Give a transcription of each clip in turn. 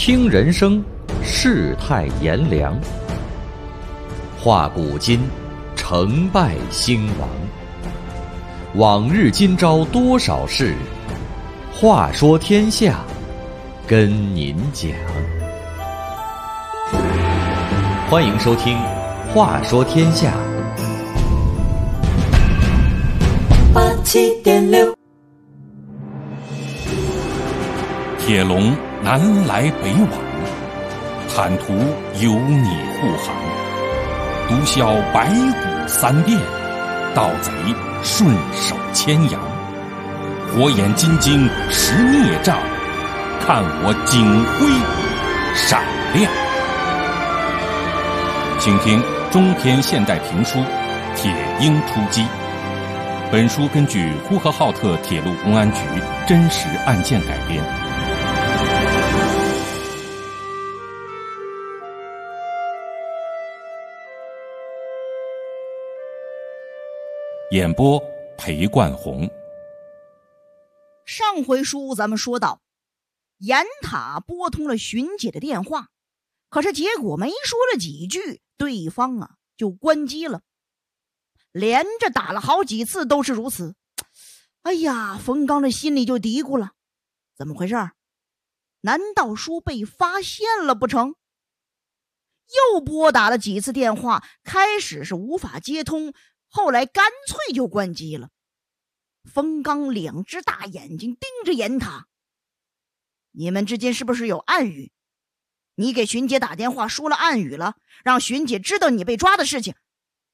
听人生，世态炎凉；话古今，成败兴亡。往日今朝多少事，话说天下，跟您讲。欢迎收听《话说天下》。 87.6， 铁笼南来北往，坦途有你护航。毒枭白骨三遍，盗贼顺手牵羊。火眼金睛识孽障，看我警徽闪亮。请听中篇现代评书《铁鹰出击》。本书根据呼和浩特铁路公安局真实案件改编。演播裴冠红。 上回书咱们说到，严塔拨通了巡姐的电话，可是结果没说了几句，对方就关机了，连着打了好几次都是如此。哎呀，冯刚的心里就嘀咕了，怎么回事？难道说被发现了不成？又拨打了几次电话，开始是无法接通，后来干脆就关机了。冯刚两只大眼睛盯着严塔，你们之间是不是有暗语？你给巡姐打电话说了暗语了，让巡姐知道你被抓的事情。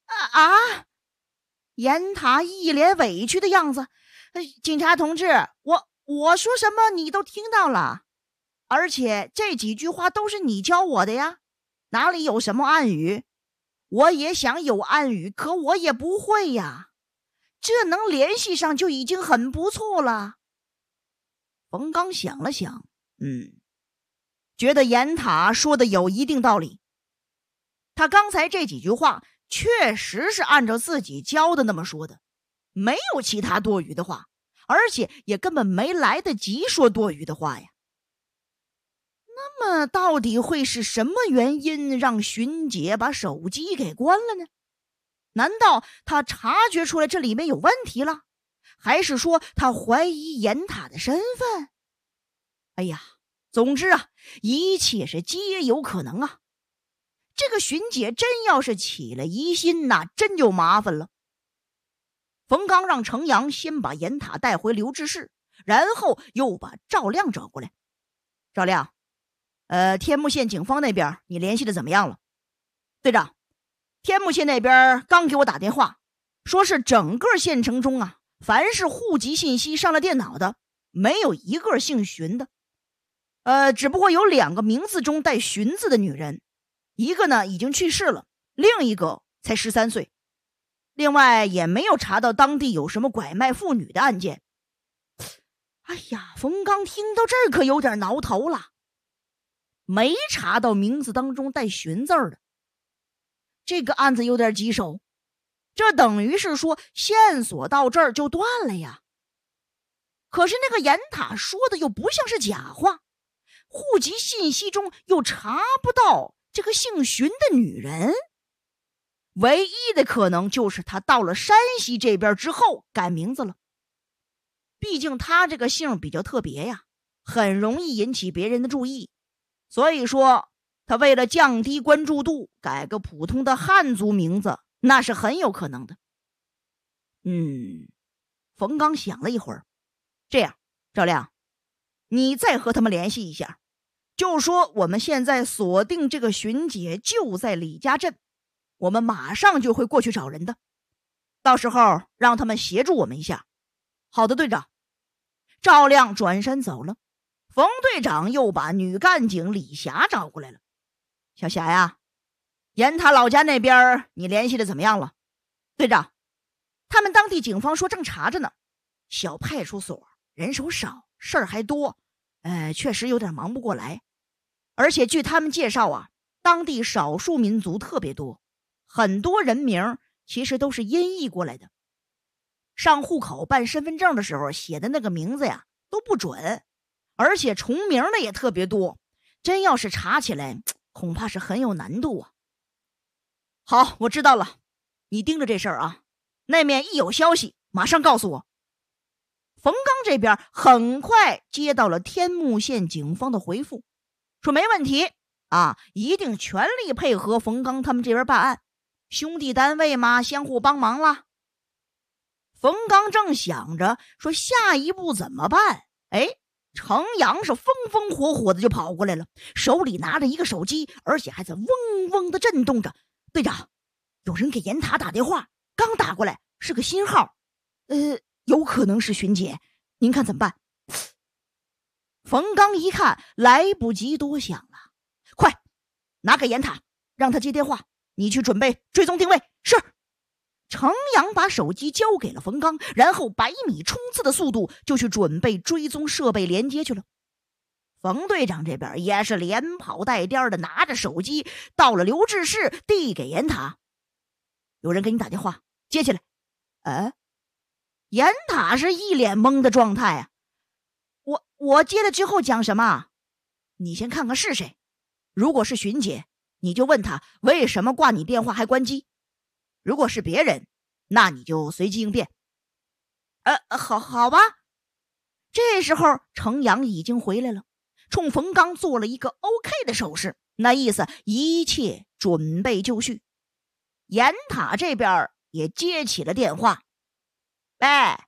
严塔一脸委屈的样子，警察同志，我说什么你都听到了，而且这几句话都是你教我的呀，哪里有什么暗语？我也想有暗语，可我也不会呀，这能联系上就已经很不错了。冯刚想了想，觉得严塔说的有一定道理。他刚才这几句话确实是按照自己教的那么说的，没有其他多余的话，而且也根本没来得及说多余的话呀。那么到底会是什么原因让巡姐把手机给关了呢？难道他察觉出来这里面有问题了？还是说他怀疑严塔的身份？哎呀，总之一切是皆有可能啊。这个巡姐真要是起了疑心，那真就麻烦了。冯刚让程阳先把严塔带回留置室，然后又把赵亮找过来。赵亮，天目县警方那边你联系的怎么样了？队长，天目县那边刚给我打电话，说是整个县城中凡是户籍信息上了电脑的，没有一个姓荀的。只不过有2个名字中带荀字的女人，一个呢已经去世了，另一个才13岁。另外也没有查到当地有什么拐卖妇女的案件。哎呀，冯刚听到这儿可有点挠头了，没查到名字当中带荀字的，这个案子有点棘手，这等于是说线索到这儿就断了呀。可是那个严塔说的又不像是假话，户籍信息中又查不到这个姓荀的女人，唯一的可能就是他到了山西这边之后改名字了。毕竟他这个姓比较特别呀，很容易引起别人的注意，所以说他为了降低关注度，改个普通的汉族名字，那是很有可能的。冯刚想了一会儿，这样，赵亮，你再和他们联系一下，就说我们现在锁定这个巡姐就在李家镇，我们马上就会过去找人的，到时候让他们协助我们一下。好的，队长。赵亮转身走了，冯队长又把女干警李霞找过来了。小霞呀，严塔老家那边你联系的怎么样了？队长，他们当地警方说正查着呢，小派出所人手少，事儿还多，确实有点忙不过来。而且据他们介绍当地少数民族特别多，很多人名其实都是音译过来的。上户口办身份证的时候写的那个名字都不准，而且重名的也特别多， 真要是查起来，恐怕是很有难度啊。好，我知道了，你盯着这事儿啊，那面一有消息马上告诉我。冯刚这边很快接到了天目县警方的回复，说没问题啊，一定全力配合冯刚他们这边办案，兄弟单位嘛，相互帮忙啦。冯刚正想着说下一步怎么办，程阳是风风火火的就跑过来了，手里拿着一个手机，而且还在嗡嗡的震动着。队长，有人给严塔打电话，刚打过来，是个新号，有可能是巡姐，您看怎么办？冯刚一看来不及多想了，快拿给严塔，让他接电话，你去准备追踪定位。是。程阳把手机交给了冯刚，然后100米冲刺的速度就去准备追踪设备连接去了。冯队长这边也是连跑带颠的拿着手机到了留置室，递给严塔。有人给你打电话，接起来。严塔是一脸懵的状态啊。我接了之后讲什么？你先看看是谁，如果是巡姐，你就问他为什么挂你电话还关机，如果是别人，那你就随机应变。好吧。这时候程阳已经回来了，冲冯刚做了一个 OK 的手势，那意思一切准备就绪。严塔这边也接起了电话。喂，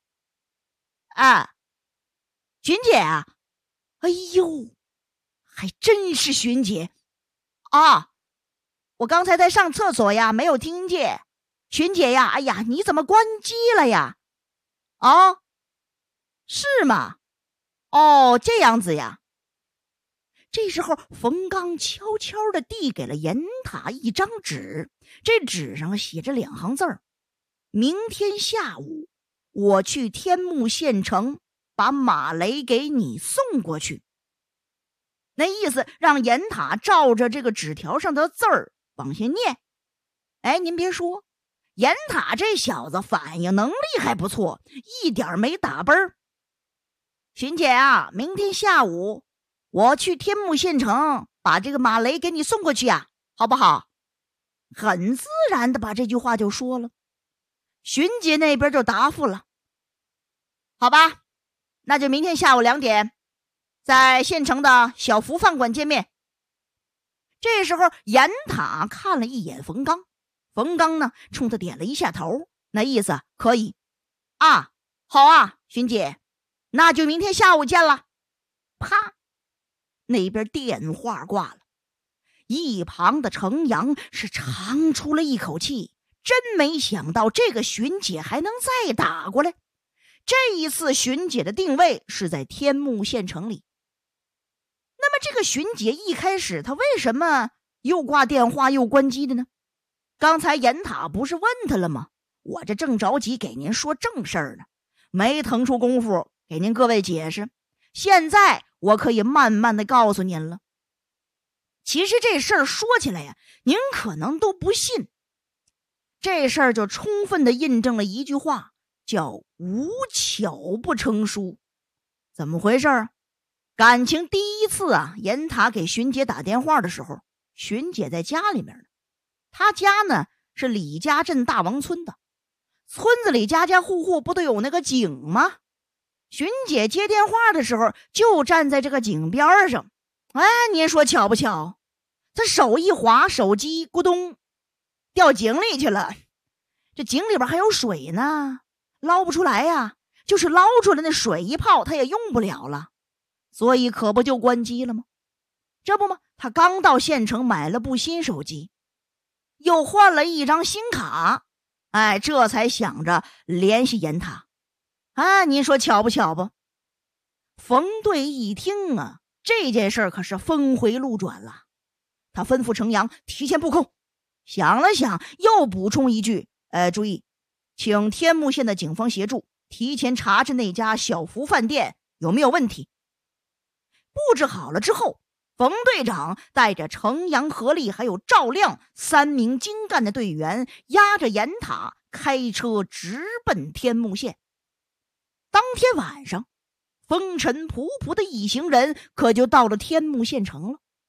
巡姐啊，哎呦，还真是巡姐啊！我刚才在上厕所呀，没有听见。巡姐呀，哎呀，你怎么关机了呀？啊，是吗？哦，这样子呀。这时候冯刚悄悄地递给了严塔一张纸，这纸上写着2行字儿：明天下午我去天目县城把马雷给你送过去。那意思让严塔照着这个纸条上的字儿往下念。您别说，严塔这小子反应能力还不错，一点没打奔儿。巡姐啊，明天下午我去天目县城把这个马雷给你送过去呀，好不好？很自然的把这句话就说了。巡姐那边就答复了，好吧，那就明天下午2点在县城的小福饭馆见面。这时候严塔看了一眼冯刚，冯刚呢冲他点了一下头，那意思可以啊，好啊，巡姐，那就明天下午见了。啪，那边电话挂了。一旁的程阳是长出了一口气，真没想到这个巡姐还能再打过来。这一次巡姐的定位是在天目县城里。那么这个巡姐一开始她为什么又挂电话又关机的呢？刚才严塔不是问他了吗？我这正着急给您说正事儿呢，没腾出功夫给您各位解释，现在我可以慢慢的告诉您了。其实这事儿说起来呀，您可能都不信。这事儿就充分的印证了一句话，叫无巧不成书。怎么回事？感情第一次啊，严塔给巡姐打电话的时候，巡姐在家里面呢。她家呢是李家镇大王村的，村子里家家户户不都有那个井吗？巡姐接电话的时候就站在这个井边上。您说巧不巧？她手一滑，手机咕咚掉井里去了。这井里边还有水呢，捞不出来呀，就是捞出来那水一泡她也用不了了，所以可不就关机了吗？这不吗？她刚到县城买了部新手机，又换了一张新卡，这才想着联系严塔。您说巧不巧不？冯队一听啊，这件事可是峰回路转了。他吩咐程阳提前布控，想了想又补充一句，注意，请天目县的警方协助提前查查那家小福饭店有没有问题。布置好了之后，冯队长带着程阳、何力还有赵亮3名精干的队员，押着严塔开车直奔天目县。当天晚上，风尘仆仆的一行人可就到了天目县城了。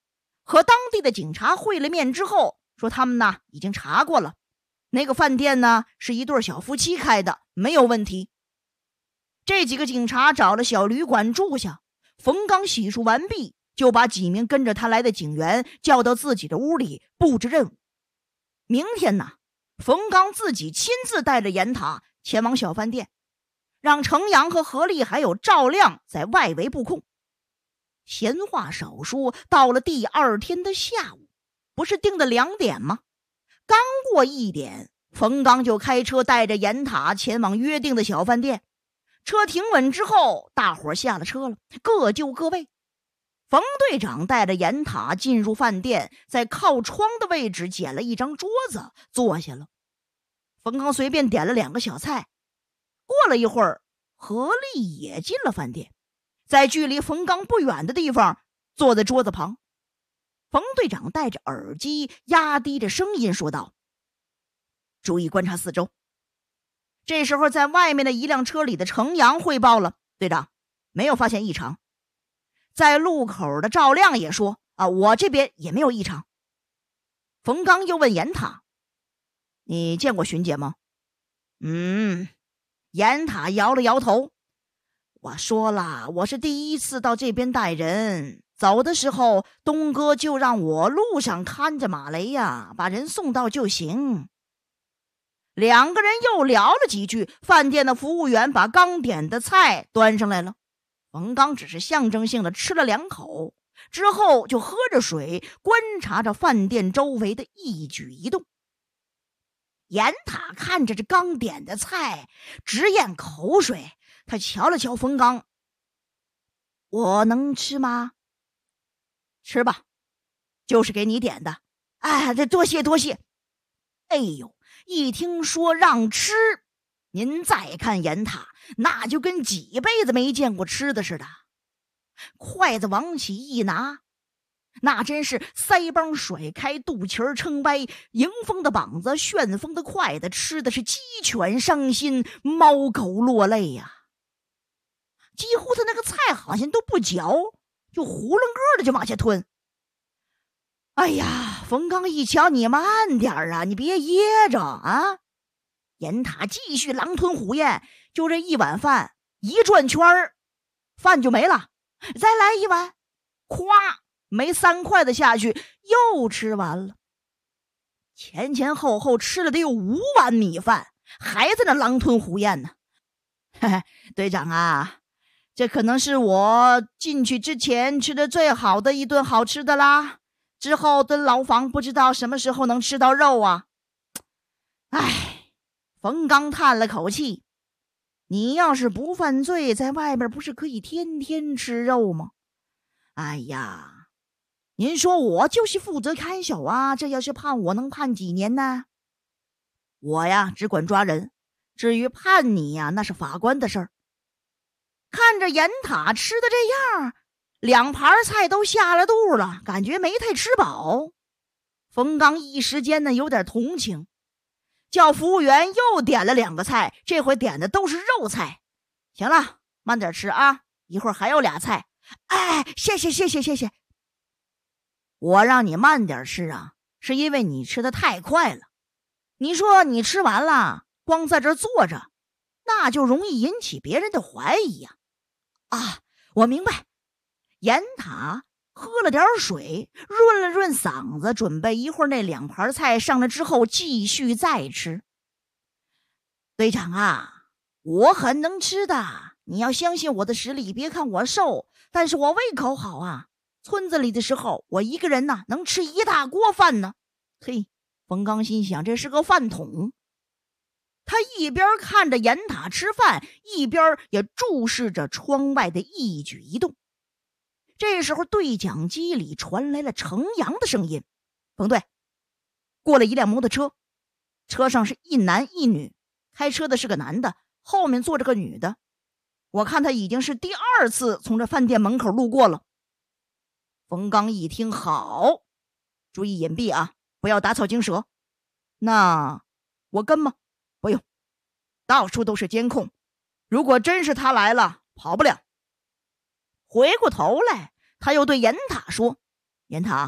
和当地的警察会了面之后，说他们呢已经查过了，那个饭店呢是一对小夫妻开的，没有问题。这几个警察找了小旅馆住下，冯刚洗漱完毕，就把几名跟着他来的警员叫到自己的屋里布置任务。明天呢，冯刚自己亲自带着严塔前往小饭店，让程阳和何丽还有赵亮在外围布控。闲话少说，到了第二天的下午，不是定的2点吗？刚过1点，冯刚就开车带着严塔前往约定的小饭店。车停稳之后，大伙下了车了，各就各位。冯队长带着严塔进入饭店，在靠窗的位置捡了一张桌子坐下了。冯刚随便点了2个小菜。过了一会儿，何丽也进了饭店，在距离冯刚不远的地方坐在桌子旁。冯队长戴着耳机，压低着声音说道：注意观察四周。这时候在外面的一辆车里的程阳汇报了：队长，没有发现异常。在路口的赵亮也说：我这边也没有异常。冯刚又问严塔：你见过巡检吗？严塔摇了摇头：我说了，我是第一次到这边带人，走的时候东哥就让我路上看着马雷呀，把人送到就行。2个人又聊了几句，饭店的服务员把刚点的菜端上来了。冯刚只是象征性的吃了2口，之后就喝着水，观察着饭店周围的一举一动。严塔看着这刚点的菜，直咽口水。他瞧了瞧冯刚：我能吃吗？吃吧，就是给你点的。这多谢多谢。哎呦，一听说让吃，您再看严塔，那就跟几辈子没见过吃的似的。筷子往起一拿，那真是腮帮甩开，肚脐儿撑歪，迎风的膀子，旋风的筷子，吃的是鸡犬伤心，猫狗落泪呀。几乎他那个菜好像都不嚼，就囫囵个的就往下吞。哎呀，冯刚一瞧，你慢点啊，你别噎着啊。严塔继续狼吞虎咽，就这一碗饭一转圈儿，饭就没了。再来一碗，咵，没3筷子下去，又吃完了。前前后后吃了得有5碗米饭，还在那狼吞虎咽呢。嘿嘿，队长啊，这可能是我进去之前吃的最好的一顿好吃的啦。之后蹲牢房不知道什么时候能吃到肉啊。冯刚叹了口气，你要是不犯罪，在外面不是可以天天吃肉吗？哎呀，您说我就是负责看守啊，这要是判我能判几年呢？我呀只管抓人，至于判你呀，那是法官的事儿。看着严塔吃的这样，2盘菜都下了肚了，感觉没太吃饱。冯刚一时间呢有点同情，叫服务员又点了2个菜，这回点的都是肉菜。行了，慢点吃啊，一会儿还有俩菜。谢谢。我让你慢点吃啊，是因为你吃的太快了。你说你吃完了，光在这坐着，那就容易引起别人的怀疑呀。我明白。严塔喝了点水，润了润嗓子，准备一会儿那2盘菜上来之后继续再吃。队长啊，我很能吃的，你要相信我的实力。别看我瘦，但是我胃口好啊。村子里的时候，我一个人呢能吃1大锅饭呢。嘿，冯刚心想，这是个饭桶。他一边看着严塔吃饭，一边也注视着窗外的一举一动。这时候对讲机里传来了程阳的声音：冯队，过了一辆摩托车，车上是一男一女，开车的是个男的，后面坐着个女的。我看他已经是第2次从这饭店门口路过了。冯刚一听，好，注意隐蔽啊，不要打草惊蛇。那我跟吗？不用，到处都是监控，如果真是他来了，跑不了。回过头来，他又对严塔说：严塔，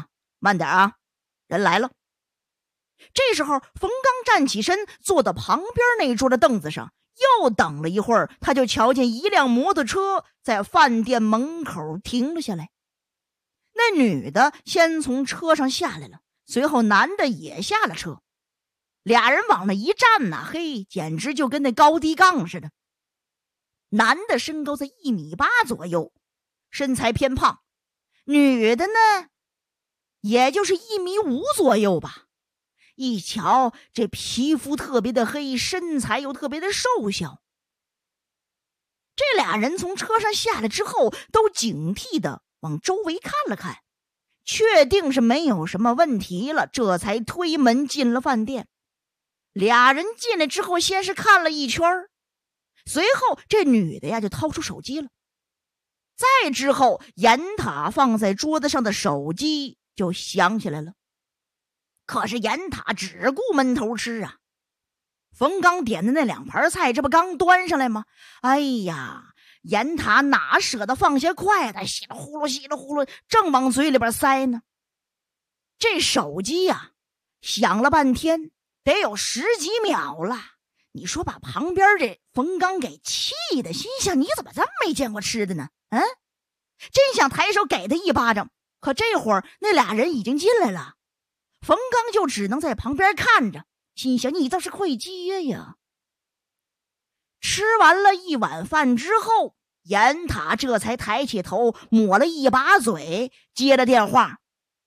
慢点啊，人来了。这时候冯刚站起身，坐到旁边那桌的凳子上，又等了一会儿，他就瞧见一辆摩托车在饭店门口停了下来。那女的先从车上下来了，随后男的也下了车。俩人往那一站呐，嘿，简直就跟那高低杠似的。男的身高在1.8米左右，身材偏胖，女的呢也就是1.5米左右吧。一瞧这皮肤特别的黑，身材又特别的瘦小。这俩人从车上下来之后，都警惕的往周围看了看，确定是没有什么问题了，这才推门进了饭店。俩人进来之后，先是看了一圈，随后这女的呀就掏出手机了。再之后，严塔放在桌子上的手机就响起来了。可是严塔只顾闷头吃啊。冯刚点的那2盘菜，这不刚端上来吗？哎呀，严塔哪舍得放下筷子，稀里呼噜稀里呼噜正往嘴里边塞呢。这手机呀响了半天，得有10几秒了。你说把旁边这冯刚给气的，心想你怎么这么没见过吃的呢？真想抬手给他一巴掌，可这会儿那俩人已经进来了。冯刚就只能在旁边看着，心想你倒是快接呀。吃完了一碗饭之后，严塔这才抬起头，抹了一把嘴，接了电话。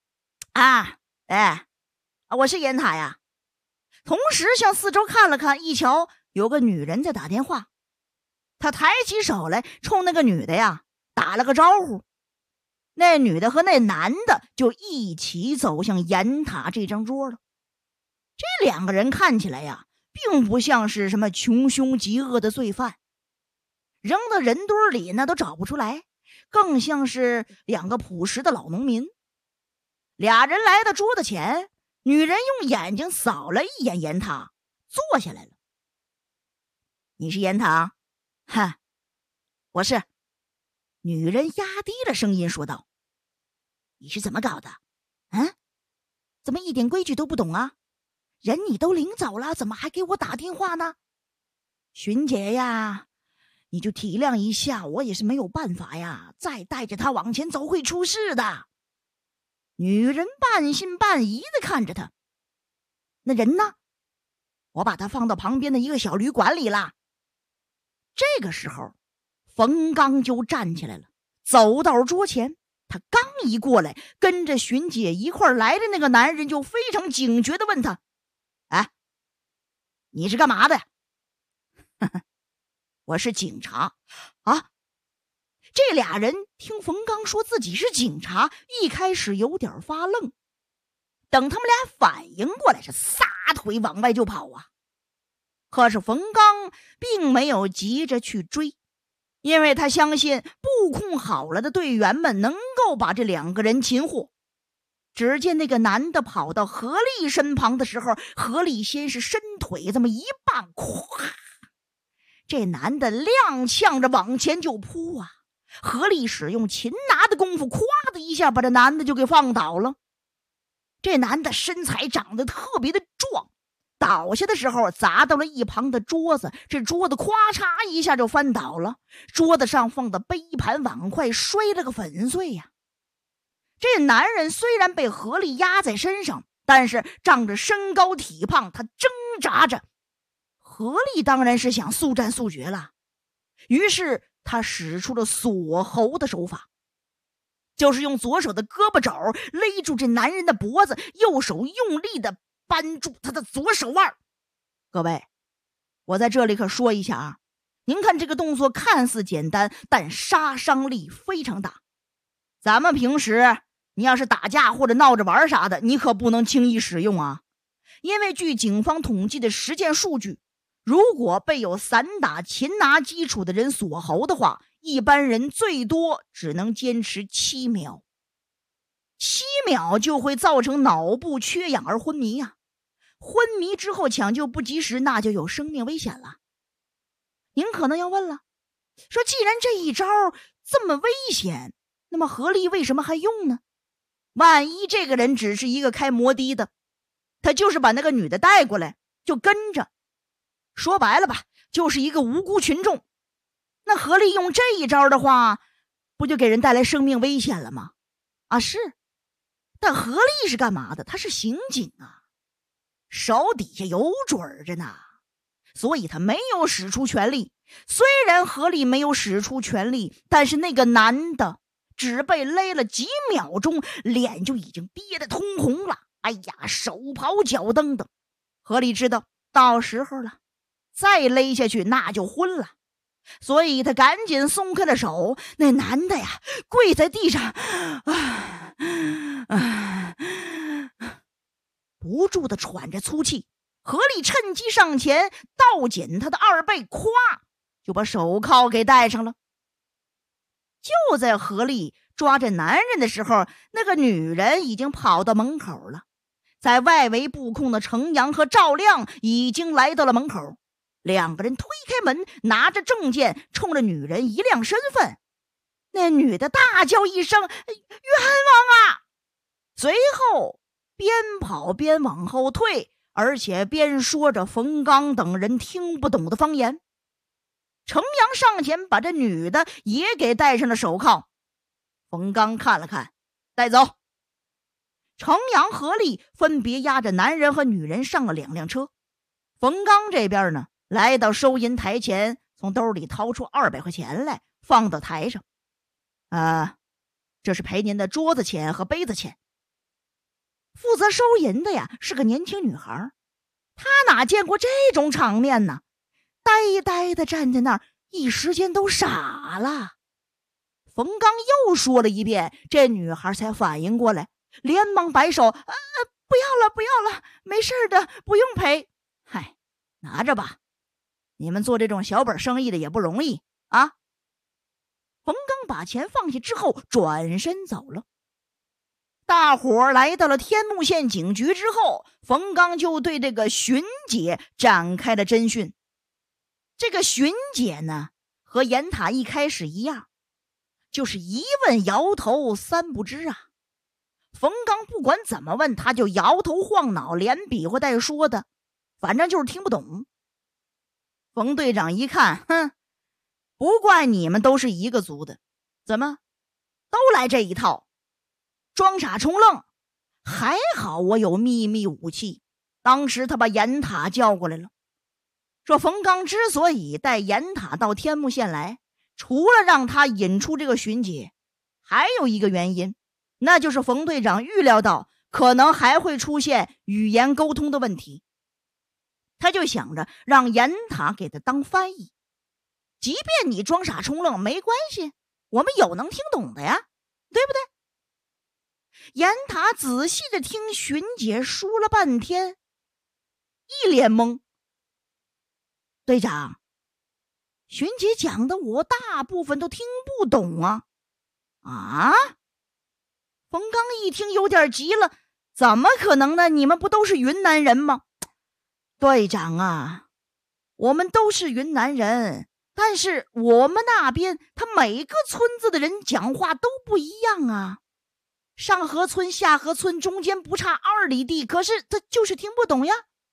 我是严塔呀。同时向四周看了看，一瞧有个女人在打电话，他抬起手来冲那个女的呀打了个招呼。那女的和那男的就一起走向严塔这张桌了。这2个人看起来呀并不像是什么穷凶极恶的罪犯，扔到人堆里那都找不出来，更像是2个朴实的老农民。俩人来到桌子前，女人用眼睛扫了一眼严塔，坐下来了。你是严塔？我是。女人压低了声音说道。你是怎么搞的？怎么一点规矩都不懂啊？人你都领走了，怎么还给我打电话呢？荀姐呀，你就体谅一下，我也是没有办法呀，再带着他往前走会出事的。女人半信半疑地看着他。那人呢？我把他放到旁边的一个小旅馆里了。这个时候冯刚就站起来了，走到桌前。他刚一过来，跟着荀姐一块来的那个男人就非常警觉地问他：你是干嘛的？我是警察。这俩人听冯刚说自己是警察，一开始有点发愣，等他们俩反应过来，是撒腿往外就跑啊。可是冯刚并没有急着去追，因为他相信布控好了的队员们能够把这2个人擒获。只见那个男的跑到何丽身旁的时候，何丽先是伸腿这么一绊，咵，这男的踉跄着往前就扑啊。何丽使用擒拿的功夫，咵的一下把这男的就给放倒了。这男的身材长得特别的壮，倒下的时候砸到了一旁的桌子，这桌子咵嚓一下就翻倒了，桌子上放的杯盘碗筷摔了个粉碎呀。这男人虽然被何丽压在身上，但是仗着身高体胖，他挣扎着。何丽当然是想速战速决了，于是他使出了锁喉的手法，就是用左手的胳膊肘勒住这男人的脖子，右手用力的扳住他的左手腕。各位，我在这里可说一下啊，您看这个动作看似简单，但杀伤力非常大。咱们平时你要是打架或者闹着玩啥的，你可不能轻易使用啊。因为据警方统计的实践数据，如果被有散打擒拿基础的人锁喉的话，一般人最多只能坚持7秒，7秒就会造成脑部缺氧而昏迷啊。昏迷之后抢救不及时，那就有生命危险了。您可能要问了，说既然这一招这么危险，那么何丽为什么还用呢？ 万一这个人只是一个开摩的的，他就是把那个女的带过来就跟着，说白了吧，就是一个无辜群众。那何丽用这一招的话，不就给人带来生命危险了吗？啊，是。但何丽是干嘛的？他是刑警啊，手底下有准着呢，所以他没有使出全力。虽然何丽没有使出全力，但是那个男的只被勒了几秒钟，脸就已经憋得通红了。哎呀，手刨脚蹬的。何丽知道到时候了，再勒下去那就昏了，所以他赶紧松开了手。那男的呀，跪在地上，不住地喘着粗气。何丽趁机上前倒紧他的二背，咵就把手铐给戴上了。就在何丽抓着男人的时候，那个女人已经跑到门口了。在外围布控的程阳和赵亮已经来到了门口，两个人推开门，拿着证件冲着女人一亮身份。那女的大叫一声，冤枉啊！随后边跑边往后退，而且边说着冯刚等人听不懂的方言。程阳上前把这女的也给戴上了手铐。冯刚看了看，带走。程阳、何丽分别押着男人和女人上了两辆车。冯刚这边呢，来到收银台前，从兜里掏出200块钱来，放到台上。这是赔您的桌子钱和杯子钱。负责收银的呀，是个年轻女孩，她哪见过这种场面呢？呆呆地站在那儿，一时间都傻了。冯刚又说了一遍，这女孩才反应过来，连忙摆手，不要了，没事的，不用赔。嗨，拿着吧，你们做这种小本生意的也不容易啊。冯刚把钱放下之后，转身走了。大伙儿来到了天目县警局之后，冯刚就对这个巡姐展开了侦讯。这个巡姐呢，和严塔一开始一样，就是一问摇头三不知啊。冯刚不管怎么问，他就摇头晃脑，连比划带说的，反正就是听不懂。冯队长一看，不怪你们都是一个族的，怎么都来这一套，装傻充愣。还好我有秘密武器。当时他把严塔叫过来了，说冯刚之所以带严塔到天目县来，除了让他引出这个巡姐，还有一个原因，那就是冯队长预料到可能还会出现语言沟通的问题，他就想着让严塔给他当翻译。即便你装傻充愣没关系，我们有能听懂的呀，对不对？严塔仔细地听巡姐说了半天，一脸懵。队长，巡姐讲的我大部分都听不懂啊。冯刚一听有点急了，怎么可能呢？你们不都是云南人吗？队长啊，我们都是云南人，但是我们那边他每个村子的人讲话都不一样啊。上河村下河村中间不差2里地，可是他就是听不懂呀。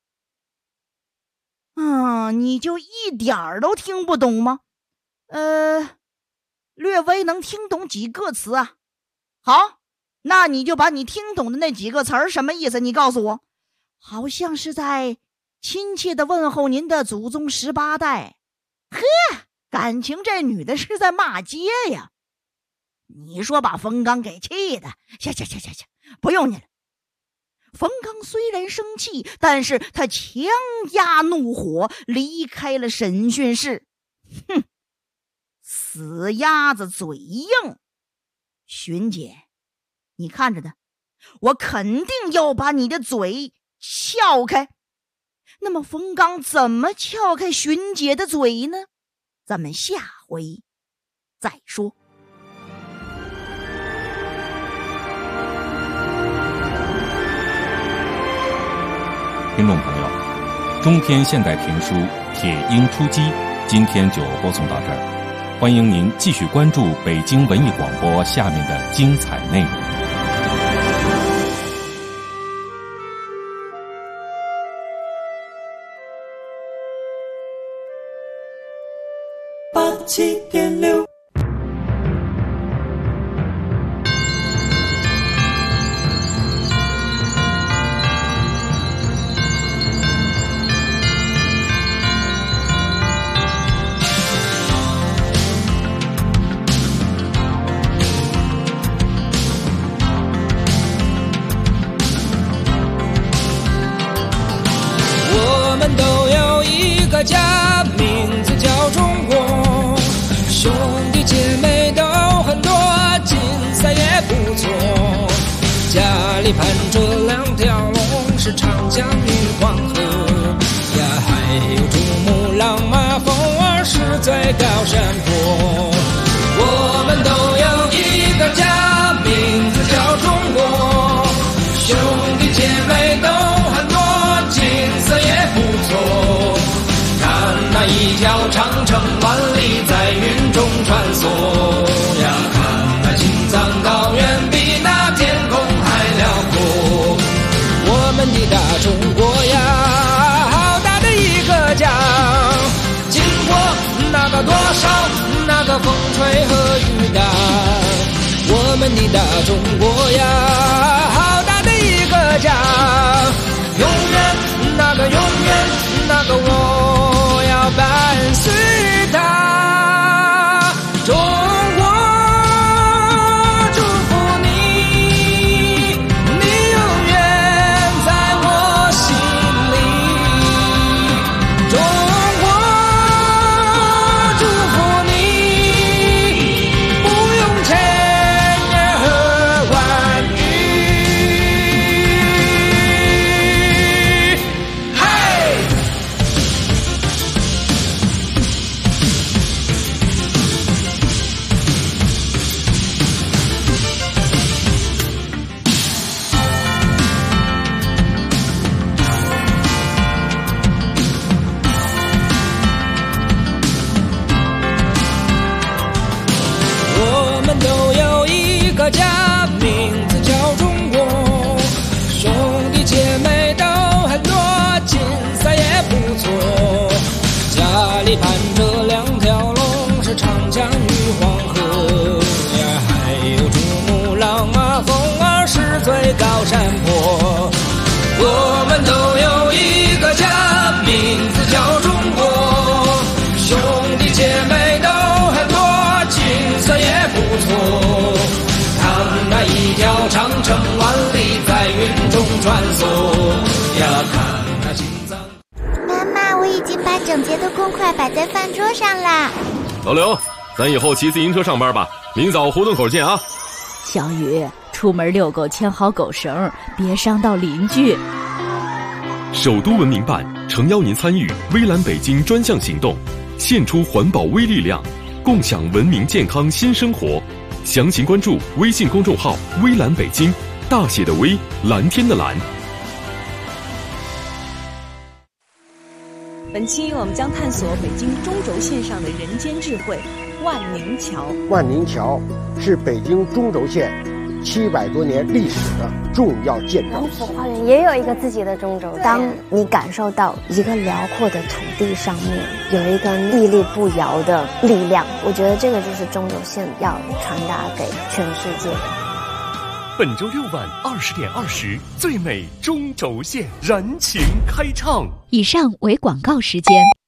你就一点儿都听不懂吗？略微能听懂几个词啊。好，那你就把你听懂的那几个词儿什么意思你告诉我。好像是在亲切地问候您的祖宗18代。感情这女的是在骂街呀。你说把冯刚给气的，下，不用你了。冯刚虽然生气，但是他强压怒火，离开了审讯室。死鸭子嘴硬。巡姐，你看着的，我肯定要把你的嘴撬开。那么冯刚怎么撬开巡姐的嘴呢？咱们下回再说。 听众朋友，中篇现代评书《铁鹰出击》今天就播送到这儿，欢迎您继续关注北京文艺广播下面的精彩内容。 97.6。 我们都有一个家，名字叫中国，兄弟姐妹都很多，竞赛也不错。家里盘着2条龙，是长江与黄河呀，还有珠穆朗玛峰儿是最高山坡。我们都有一个家，名字叫中国，兄弟姐妹都很多，景色也不错。看那一条长城万里在云中穿梭呀，看那青藏高原比那天空还辽阔。我们的大中国呀，好大的一个家，经过那个多少那个风吹和雨打。我们的大中国呀，好大的一个家，永远那个永远那个我要伴随它。中国祝福你，你永远在我心里。中国祝福你，不用千言和万语。嘿！我们都有一个家，名字叫中国，兄弟姐妹都很多，竞赛也不错。家里盘着2条龙，是长江与黄河呀，还有珠穆朗玛峰儿是最高山坡。我们都有一个家，名字叫中国，兄弟姐妹都很多，景色也不错。看那一条长城万里在云中穿梭呀，看那青藏。 妈妈，我已经把整洁的公筷摆在饭桌上啦。 老刘，咱以后骑自行车上班吧，明早胡同口见啊。 小雨，出门遛狗牵好狗绳，别伤到邻居。 首都文明办诚邀您参与微蓝北京专项行动，献出环保微力量，共享文明健康新生活。详情关注微信公众号微蓝北京，大写的微，蓝天的蓝。 本期我们将探索北京中轴线上的人间智慧——万宁桥。 万宁桥是北京中轴线700多年历史的重要建筑。 王府花园也有一个自己的中轴线。当你感受到一个辽阔的土地上面有一个屹立不摇的力量，我觉得这个就是中轴线要传达给全世界的。 本周6晚20点20，最美中轴线燃情开唱。 以上为广告时间。